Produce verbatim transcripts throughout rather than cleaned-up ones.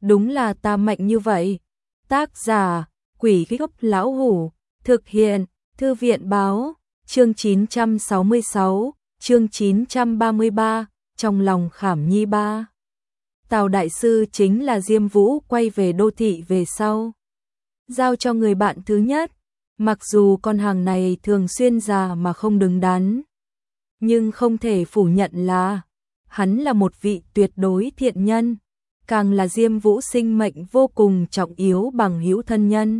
đúng là ta mạnh như vậy. Tác giả, Quỷ Gốc Lão Hủ, thực hiện, Thư viện báo, chương chín trăm sáu mươi sáu, chương chín trăm ba mươi ba, trong lòng Khảm Nhi ba. Tào đại sư chính là Diêm Vũ quay về đô thị về sau. Giao cho người bạn thứ nhất, mặc dù con hàng này thường xuyên già mà không đứng đắn. Nhưng không thể phủ nhận là, hắn là một vị tuyệt đối thiện nhân, càng là Diêm Vũ sinh mệnh vô cùng trọng yếu bằng hữu thân nhân.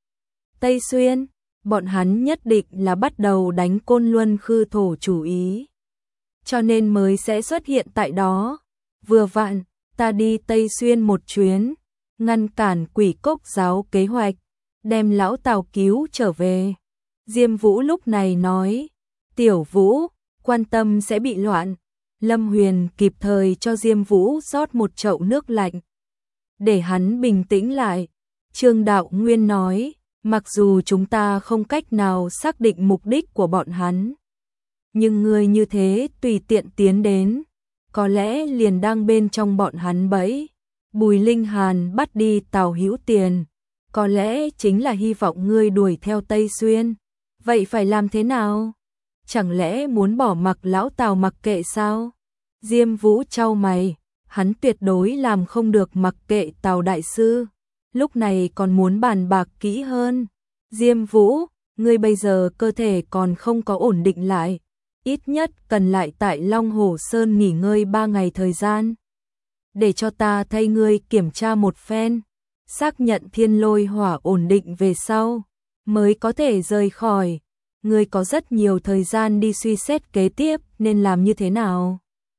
Tây Xuyên, bọn hắn nhất định là bắt đầu đánh Côn Luân Khư Thổ chủ ý. Cho nên mới sẽ xuất hiện tại đó. Vừa vặn, ta đi Tây Xuyên một chuyến, ngăn cản Quỷ Cốc giáo kế hoạch, đem lão Tào cứu trở về. Diêm Vũ lúc này nói, Tiểu Vũ, quan tâm sẽ bị loạn. Lâm Huyền kịp thời cho Diêm Vũ rót một chậu nước lạnh, để hắn bình tĩnh lại. Trương Đạo Nguyên nói, mặc dù chúng ta không cách nào xác định mục đích của bọn hắn, nhưng người như thế tùy tiện tiến đến, có lẽ liền đang bên trong bọn hắn bẫy. Bùi Linh Hàn bắt đi Tào Hữu Tiền, có lẽ chính là hy vọng ngươi đuổi theo Tây Xuyên. Vậy phải làm thế nào? Chẳng lẽ muốn bỏ mặc lão Tào mặc kệ sao? Diêm Vũ chau mày, hắn tuyệt đối làm không được mặc kệ Tào đại sư, lúc này còn muốn bàn bạc kỹ hơn. Diêm Vũ, ngươi bây giờ cơ thể còn không có ổn định lại, ít nhất cần lại tại Long Hổ Sơn nghỉ ngơi ba ngày thời gian. Để cho ta thay ngươi kiểm tra một phen, xác nhận thiên lôi hỏa ổn định về sau, mới có thể rời khỏi. Ngươi có rất nhiều thời gian đi suy xét kế tiếp nên làm như thế nào.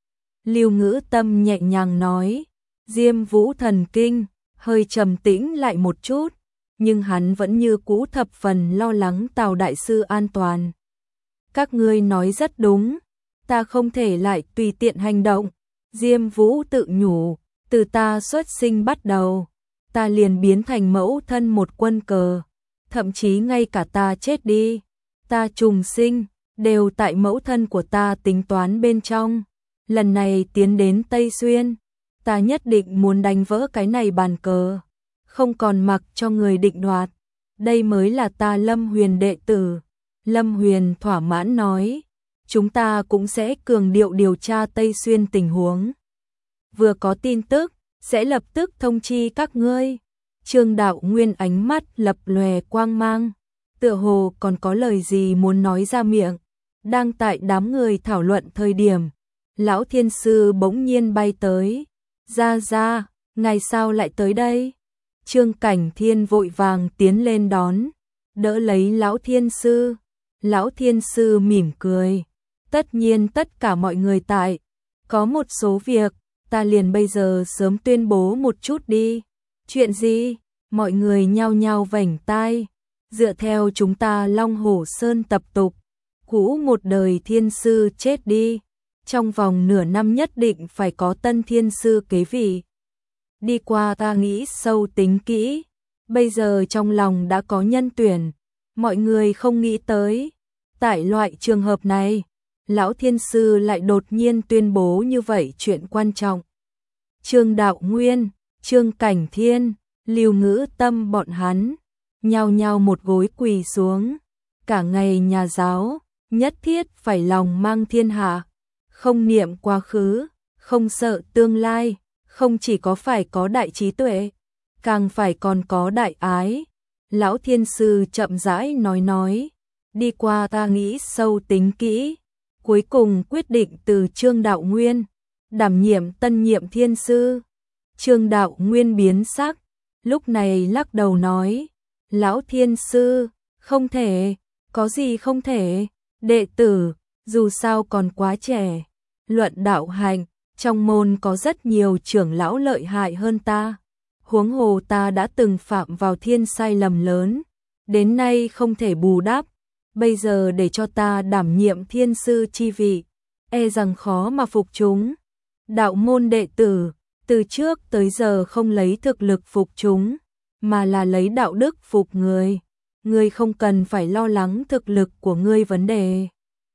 Lưu Ngữ Tâm nhẹ nhàng nói. Diêm Vũ thần kinh, hơi trầm tĩnh lại một chút, nhưng hắn vẫn như cũ thập phần lo lắng Tào đại sư an toàn. Các ngươi nói rất đúng, ta không thể lại tùy tiện hành động. Diêm Vũ tự nhủ, từ ta xuất sinh bắt đầu, ta liền biến thành mẫu thân một quân cờ, thậm chí ngay cả ta chết đi, ta trùng sinh, đều tại mẫu thân của ta tính toán bên trong. Lần này tiến đến Tây Xuyên, ta nhất định muốn đánh vỡ cái này bàn cờ, không còn mặc cho người định đoạt. Đây mới là ta Lâm Huyền đệ tử. Lâm Huyền thỏa mãn nói, chúng ta cũng sẽ cường điệu điều tra Tây Xuyên tình huống. Vừa có tin tức, sẽ lập tức thông chi các ngươi. Trương Đạo Nguyên ánh mắt lập lòe quang mang, tựa hồ còn có lời gì muốn nói ra miệng. Đang tại đám người thảo luận thời điểm, lão thiên sư bỗng nhiên bay tới. Ra ra, ngày sao lại tới đây? Trương Cảnh Thiên vội vàng tiến lên đón, đỡ lấy lão thiên sư. Lão thiên sư mỉm cười, tất nhiên tất cả mọi người tại, có một số việc, ta liền bây giờ sớm tuyên bố một chút đi. Chuyện gì? Mọi người nhao nhao vảnh tai. Dựa theo chúng ta Long Hổ Sơn tập tục, cũ một đời thiên sư chết đi, trong vòng nửa năm nhất định phải có tân thiên sư kế vị. Đi qua ta nghĩ sâu tính kỹ, bây giờ trong lòng đã có nhân tuyển, mọi người không nghĩ tới. Tại loại trường hợp này, lão thiên sư lại đột nhiên tuyên bố như vậy chuyện quan trọng. Trương Đạo Nguyên, Trương Cảnh Thiên, Lưu Ngữ Tâm bọn hắn, nhao nhao một gối quỳ xuống. Cả ngày nhà giáo, nhất thiết phải lòng mang thiên hạ, không niệm quá khứ, không sợ tương lai, không chỉ có phải có đại trí tuệ, càng phải còn có đại ái. Lão thiên sư chậm rãi nói nói, đi qua ta nghĩ sâu tính kỹ, cuối cùng quyết định từ Trương Đạo Nguyên đảm nhiệm tân nhiệm thiên sư. Trương Đạo Nguyên biến sắc, lúc này lắc đầu nói, lão thiên sư, không thể, có gì không thể, đệ tử, dù sao còn quá trẻ, luận đạo hành, trong môn có rất nhiều trưởng lão lợi hại hơn ta, huống hồ ta đã từng phạm vào thiên sai lầm lớn, đến nay không thể bù đắp, bây giờ để cho ta đảm nhiệm thiên sư chi vị, e rằng khó mà phục chúng. Đạo môn đệ tử, từ trước tới giờ không lấy thực lực phục chúng, mà là lấy đạo đức phục người. Ngươi không cần phải lo lắng thực lực của ngươi vấn đề.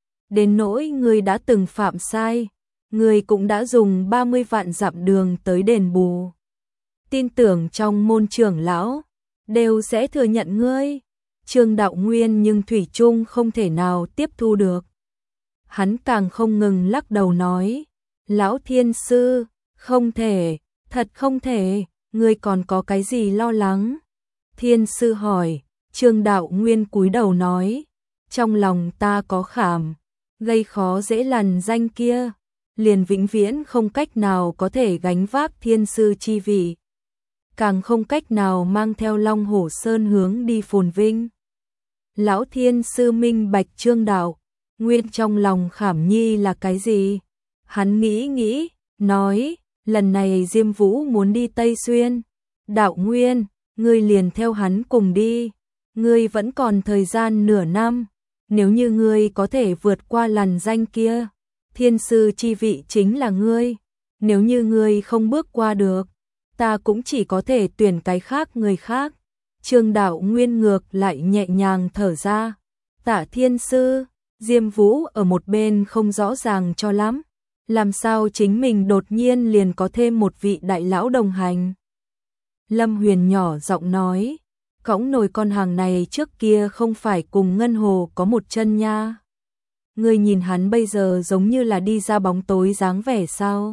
Đến nỗi ngươi đã từng phạm sai, ngươi cũng đã dùng ba mươi vạn dặm đường tới đền bù. tin tưởng trong môn trưởng lão đều sẽ thừa nhận ngươi. Trương Đạo Nguyên nhưng thủy chung không thể nào tiếp thu được. Hắn càng không ngừng lắc đầu nói, lão thiên sư, không thể, thật không thể, ngươi còn có cái gì lo lắng? Thiên sư hỏi, Trương Đạo Nguyên cúi đầu nói, trong lòng ta có khảm, gây khó dễ lằn danh kia, liền vĩnh viễn không cách nào có thể gánh vác thiên sư chi vị, càng không cách nào mang theo Long Hổ Sơn hướng đi phồn vinh. Lão thiên sư minh bạch Trương Đạo Nguyên trong lòng khảm nhi là cái gì? Hắn nghĩ nghĩ, nói, lần này Diêm Vũ muốn đi Tây Xuyên. Đạo Nguyên, ngươi liền theo hắn cùng đi. Ngươi vẫn còn thời gian nửa năm. Nếu như ngươi có thể vượt qua lằn danh kia, thiên sư chi vị chính là ngươi. Nếu như ngươi không bước qua được, ta cũng chỉ có thể tuyển cái khác người khác. Trương Đạo Nguyên ngược lại nhẹ nhàng thở ra. Tả thiên sư, Diêm Vũ ở một bên không rõ ràng cho lắm. Làm sao chính mình đột nhiên liền có thêm một vị đại lão đồng hành? Lâm Huyền nhỏ giọng nói, cõng nồi con hàng này trước kia không phải cùng Ngân Hồ có một chân nha. Ngươi nhìn hắn bây giờ giống như là đi ra bóng tối dáng vẻ sao?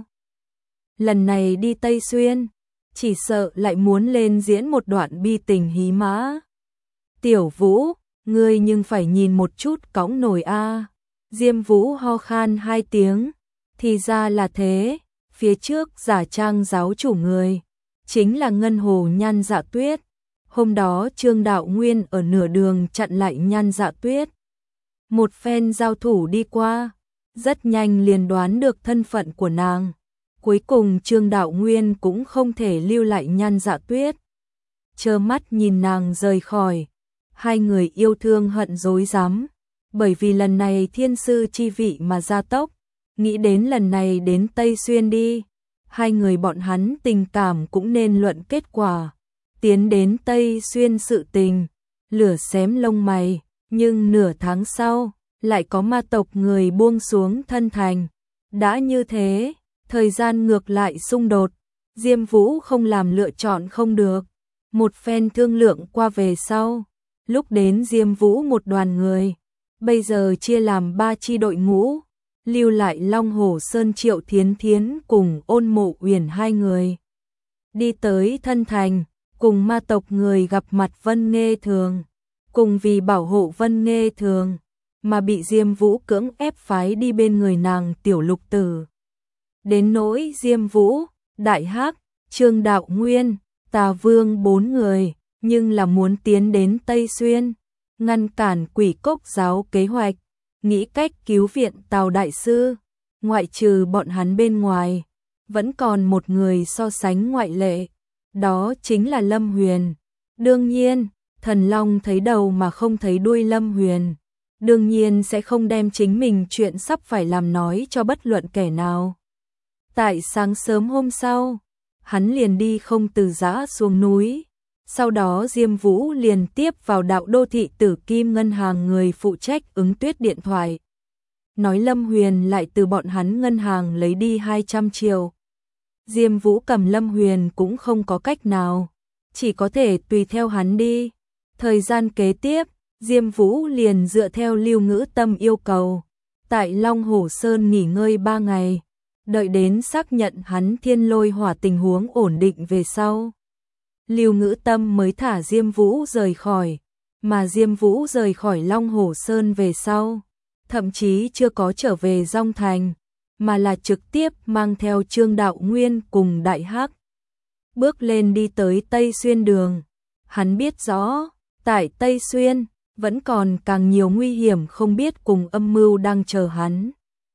Lần này đi Tây Xuyên, chỉ sợ lại muốn lên diễn một đoạn bi tình hí mã. Tiểu Vũ, ngươi nhưng phải nhìn một chút cõng nồi a. Diêm Vũ ho khan hai tiếng, thì ra là thế, phía trước giả trang giáo chủ người, chính là Ngân Hồ Nhan Dạ Tuyết. Hôm đó Trương Đạo Nguyên ở nửa đường chặn lại Nhan Dạ Tuyết. Một phen giao thủ đi qua, rất nhanh liền đoán được thân phận của nàng. Cuối cùng Trương Đạo Nguyên cũng không thể lưu lại Nhan Dạ Tuyết, trơ mắt nhìn nàng rời khỏi. Hai người yêu thương hận dối rắm, bởi vì lần này thiên sư chi vị mà gia tốc, nghĩ đến lần này đến Tây Xuyên đi, hai người bọn hắn tình cảm cũng nên luận kết quả. Tiến đến Tây Xuyên sự tình, lửa xém lông mày, nhưng nửa tháng sau, lại có ma tộc người buông xuống thân thành. Đã như thế, thời gian ngược lại xung đột, Diêm Vũ không làm lựa chọn không được. Một phen thương lượng qua về sau, lúc đến Diêm Vũ một đoàn người, bây giờ chia làm ba chi đội ngũ, lưu lại Long Hổ Sơn Triệu Thiến Thiến cùng Ôn Mộ Uyển hai người. Đi tới thân thành, cùng ma tộc người gặp mặt Vân Nghê Thường, cùng vì bảo hộ Vân Nghê Thường, mà bị Diêm Vũ cưỡng ép phái đi bên người nàng Tiểu Lục Tử. Đến nỗi Diêm Vũ, Đại Hắc, Trương Đạo Nguyên, Tà Vương bốn người, nhưng là muốn tiến đến Tây Xuyên, ngăn cản Quỷ Cốc giáo kế hoạch, nghĩ cách cứu viện Tào Đại Sư. Ngoại trừ bọn hắn bên ngoài, vẫn còn một người so sánh ngoại lệ, đó chính là Lâm Huyền. Đương nhiên, Thần Long thấy đầu mà không thấy đuôi Lâm Huyền, đương nhiên sẽ không đem chính mình chuyện sắp phải làm nói cho bất luận kẻ nào. Tại sáng sớm hôm sau, hắn liền đi không từ giã xuống núi. Sau đó Diêm Vũ liền tiếp vào đạo đô thị Tử Kim ngân hàng người phụ trách ứng tuyết điện thoại, nói Lâm Huyền lại từ bọn hắn ngân hàng lấy đi hai trăm triệu. Diêm Vũ cầm Lâm Huyền cũng không có cách nào, chỉ có thể tùy theo hắn đi. Thời gian kế tiếp, Diêm Vũ liền dựa theo Lưu Ngữ Tâm yêu cầu, tại Long Hổ Sơn nghỉ ngơi ba ngày, đợi đến xác nhận hắn thiên lôi hỏa tình huống ổn định về sau. Lưu Ngữ Tâm mới thả Diêm Vũ rời khỏi, mà Diêm Vũ rời khỏi Long Hổ Sơn về sau, thậm chí chưa có trở về Dong Thành, mà là trực tiếp mang theo Trương Đạo Nguyên cùng Đại Hắc bước lên đi tới Tây Xuyên đường. Hắn biết rõ, tại Tây Xuyên vẫn còn càng nhiều nguy hiểm không biết cùng âm mưu đang chờ hắn.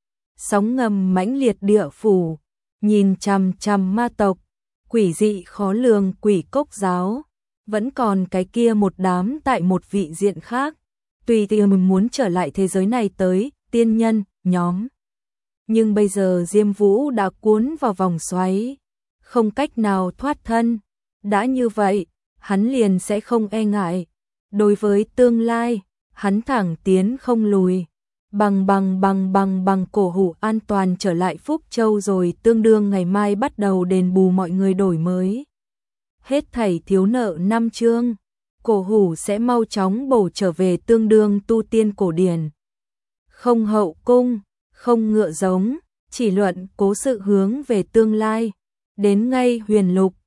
Sóng ngầm mãnh liệt địa phủ, nhìn chằm chằm ma tộc, quỷ dị khó lường Quỷ Cốc giáo, vẫn còn cái kia một đám tại một vị diện khác, tùy tiện muốn trở lại thế giới này tới, tiên nhân, nhóm. Nhưng bây giờ Diêm Vũ đã cuốn vào vòng xoáy, không cách nào thoát thân. Đã như vậy, hắn liền sẽ không e ngại. Đối với tương lai, hắn thẳng tiến không lùi. Bằng bằng bằng bằng bằng cổ hủ an toàn trở lại Phúc Châu rồi, tương đương ngày mai bắt đầu đền bù mọi người đổi mới. hết thảy thiếu nợ năm chương, cổ hủ sẽ mau chóng bổ trở về tương đương tu tiên cổ điển. Không hậu cung, không ngựa giống, chỉ luận cố sự hướng về tương lai. Đến ngay huyền lục,